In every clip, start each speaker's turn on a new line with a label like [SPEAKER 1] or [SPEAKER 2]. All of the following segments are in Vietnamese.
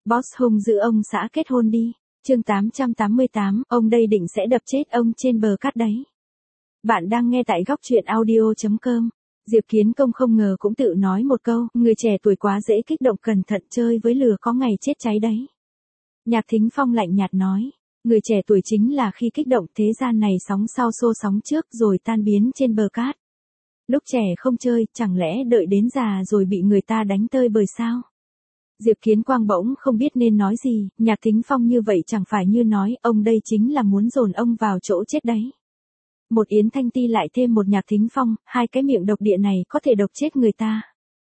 [SPEAKER 1] Boss hung dữ ông xã kết hôn đi. Chương 888, ông đây định sẽ đập chết ông trên bờ cát đấy. Bạn đang nghe tại góc truyện audio.com. Diệp Kiến Công không ngờ cũng tự nói một câu, người trẻ tuổi quá dễ kích động, cẩn thận chơi với lửa có ngày chết cháy đấy. Nhạc Thính Phong lạnh nhạt nói, người trẻ tuổi chính là khi kích động thế gian này sóng sau xô sóng trước rồi tan biến trên bờ cát. Lúc trẻ không chơi, chẳng lẽ đợi đến già rồi bị người ta đánh tơi bời sao? Diệp Kiến Quang bỗng không biết nên nói gì, Nhạc Thính Phong như vậy chẳng phải như nói, ông đây chính là muốn dồn ông vào chỗ chết đấy. Một Yến Thanh Ti lại thêm một Nhạc Thính Phong, hai cái miệng độc địa này có thể độc chết người ta.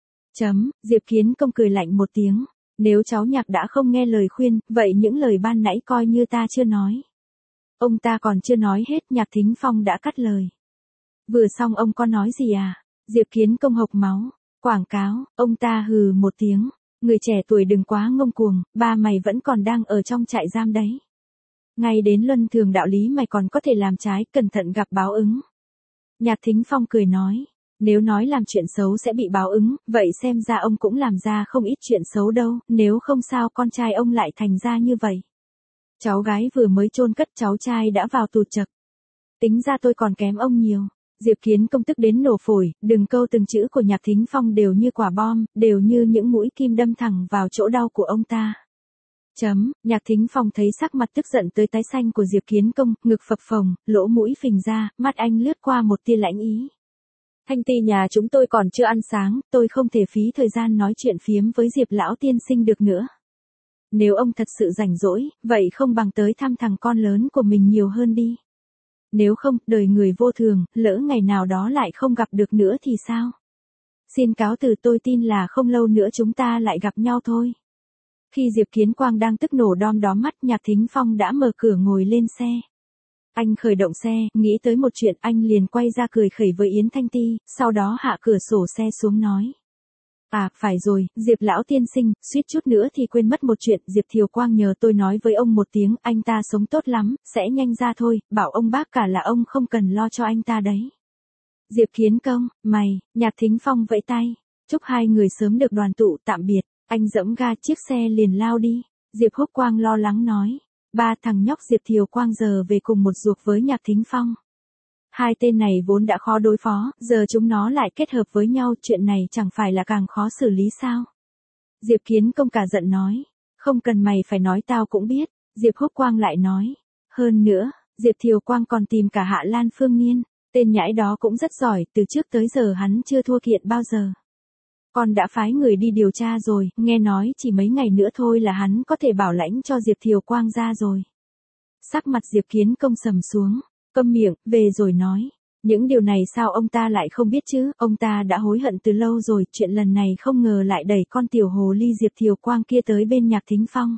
[SPEAKER 1] Diệp Kiến Công cười lạnh một tiếng, nếu cháu Nhạc đã không nghe lời khuyên, vậy những lời ban nãy coi như ta chưa nói. Ông ta còn chưa nói hết, Nhạc Thính Phong đã cắt lời. Vừa xong ông có nói gì à? Diệp Kiến Công hộc máu, quảng cáo, ông ta hừ một tiếng. Người trẻ tuổi đừng quá ngông cuồng, ba mày vẫn còn đang ở trong trại giam đấy. Ngay đến luân thường đạo lý mày còn có thể làm trái, cẩn thận gặp báo ứng. Nhạc Thính Phong cười nói, nếu nói làm chuyện xấu sẽ bị báo ứng, vậy xem ra ông cũng làm ra không ít chuyện xấu đâu, nếu không sao con trai ông lại thành ra như vậy. Cháu gái vừa mới chôn cất, cháu trai đã vào tù chật. Tính ra tôi còn kém ông nhiều. Diệp Kiến Công tức đến nổ phổi, từng câu từng chữ của Nhạc Thính Phong đều như quả bom, đều như những mũi kim đâm thẳng vào chỗ đau của ông ta. Nhạc Thính Phong thấy sắc mặt tức giận tới tái xanh của Diệp Kiến Công, ngực phập phồng, lỗ mũi phình ra, mắt anh lướt qua một tia lãnh ý. Thanh Ti nhà chúng tôi còn chưa ăn sáng, tôi không thể phí thời gian nói chuyện phiếm với Diệp lão tiên sinh được nữa. Nếu ông thật sự rảnh rỗi, vậy không bằng tới thăm thằng con lớn của mình nhiều hơn đi. Nếu không, đời người vô thường, lỡ ngày nào đó lại không gặp được nữa thì sao? Xin cáo từ, tôi tin là không lâu nữa chúng ta lại gặp nhau thôi. Khi Diệp Kiến Quang đang tức nổ đom đóm mắt, Nhạc Thính Phong đã mở cửa ngồi lên xe. Anh khởi động xe, nghĩ tới một chuyện, anh liền quay ra cười khẩy với Yến Thanh Ti, sau đó hạ cửa sổ xe xuống nói. À, phải rồi, Diệp lão tiên sinh, suýt chút nữa thì quên mất một chuyện, Diệp Thiều Quang nhờ tôi nói với ông một tiếng, anh ta sống tốt lắm, sẽ nhanh ra thôi, bảo ông bác cả là ông không cần lo cho anh ta đấy. Diệp Kiến Công, mày, Nhạc Thính Phong vẫy tay, chúc hai người sớm được đoàn tụ, tạm biệt, anh giẫm ga chiếc xe liền lao đi. Diệp Húc Quang lo lắng nói, ba thằng nhóc Diệp Thiều Quang giờ về cùng một ruột với Nhạc Thính Phong. Hai tên này vốn đã khó đối phó, giờ chúng nó lại kết hợp với nhau, chuyện này chẳng phải là càng khó xử lý sao? Diệp Kiến Công cả giận nói, không cần mày phải nói tao cũng biết. Diệp Húc Quang lại nói, hơn nữa, Diệp Thiều Quang còn tìm cả Hạ Lan Phương Niên, tên nhãi đó cũng rất giỏi, từ trước tới giờ hắn chưa thua thiệt bao giờ. Con đã phái người đi điều tra rồi, nghe nói chỉ mấy ngày nữa thôi là hắn có thể bảo lãnh cho Diệp Thiều Quang ra rồi. Sắc mặt Diệp Kiến Công sầm xuống. Câm miệng, về rồi nói. Những điều này sao ông ta lại không biết chứ, ông ta đã hối hận từ lâu rồi, chuyện lần này không ngờ lại đẩy con tiểu hồ ly Diệp Thiều Quang kia tới bên Nhạc Thính Phong.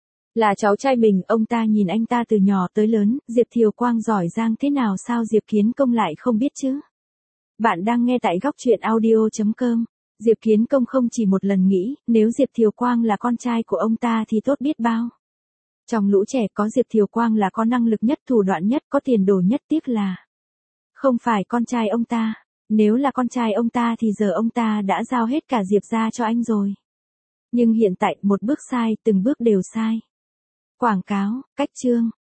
[SPEAKER 1] Là cháu trai mình, ông ta nhìn anh ta từ nhỏ tới lớn, Diệp Thiều Quang giỏi giang thế nào sao Diệp Kiến Công lại không biết chứ. Bạn đang nghe tại góc truyện audio.com. Diệp Kiến Công không chỉ một lần nghĩ, nếu Diệp Thiều Quang là con trai của ông ta thì tốt biết bao. Trong lũ trẻ có Diệp Thiều Quang là có năng lực nhất, thủ đoạn nhất, có tiền đồ nhất, tiếc là không phải con trai ông ta. Nếu là con trai ông ta thì giờ ông ta đã giao hết cả Diệp ra cho anh rồi. Nhưng hiện tại một bước sai, từng bước đều sai. Quảng cáo, cách chương.